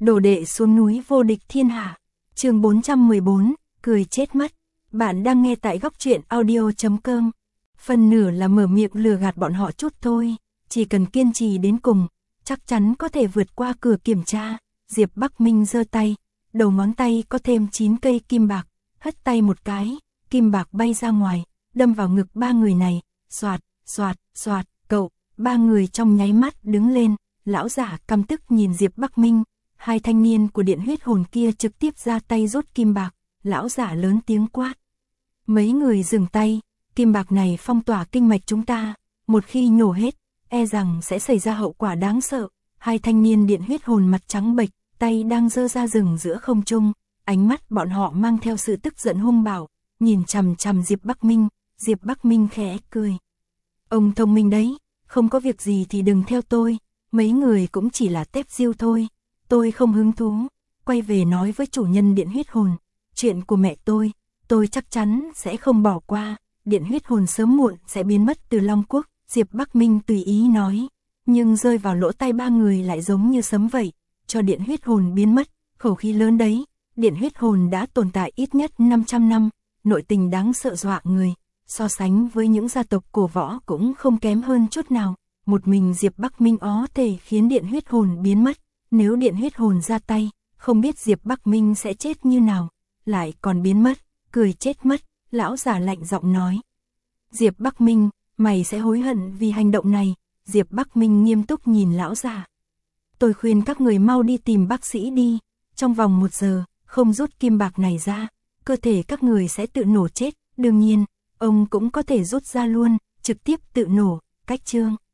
Đồ đệ xuống núi vô địch thiên hạ. Chương 414, cười chết mất. Bạn đang nghe tại góc truyện audio.com. Phần nửa là mở miệng lừa gạt bọn họ chút thôi, chỉ cần kiên trì đến cùng, chắc chắn có thể vượt qua cửa kiểm tra. Diệp Bắc Minh giơ tay, đầu ngón tay có thêm 9 cây kim bạc, hất tay một cái, kim bạc bay ra ngoài, đâm vào ngực ba người này, xoạt, xoạt, xoạt, cậu, ba người trong nháy mắt đứng lên, lão giả căm tức nhìn Diệp Bắc Minh, hai thanh niên của điện huyết hồn kia trực tiếp ra tay rút kim bạc, lão giả lớn tiếng quát. Mấy người dừng tay, kim bạc này phong tỏa kinh mạch chúng ta, một khi nhổ hết, e rằng sẽ xảy ra hậu quả đáng sợ. Hai thanh niên điện huyết hồn mặt trắng bệch, tay đang giơ ra rừng giữa không trung, ánh mắt bọn họ mang theo sự tức giận hung bạo, nhìn chằm chằm Diệp Bắc Minh. Diệp Bắc Minh khẽ cười. Ông thông minh đấy, không có việc gì thì đừng theo tôi, mấy người cũng chỉ là tép diêu thôi, tôi không hứng thú, quay về nói với chủ nhân điện huyết hồn, chuyện của mẹ tôi chắc chắn sẽ không bỏ qua, điện huyết hồn sớm muộn sẽ biến mất từ Long Quốc. Diệp Bắc Minh tùy ý nói, nhưng rơi vào lỗ tai ba người lại giống như sấm vậy, cho điện huyết hồn biến mất, khẩu khí lớn đấy, điện huyết hồn đã tồn tại ít nhất 500 năm, nội tình đáng sợ dọa người, so sánh với những gia tộc cổ võ cũng không kém hơn chút nào, một mình Diệp Bắc Minh ó thể khiến điện huyết hồn biến mất, nếu điện huyết hồn ra tay, không biết Diệp Bắc Minh sẽ chết như nào, lại còn biến mất, cười chết mất, lão giả lạnh giọng nói. Diệp Bắc Minh, mày sẽ hối hận vì hành động này. Diệp Bắc Minh nghiêm túc nhìn lão giả. Tôi khuyên các người mau đi tìm bác sĩ đi, trong vòng 1 giờ, không rút kim bạc này ra, cơ thể các người sẽ tự nổ chết, đương nhiên, ông cũng có thể rút ra luôn, trực tiếp tự nổ, cách chương.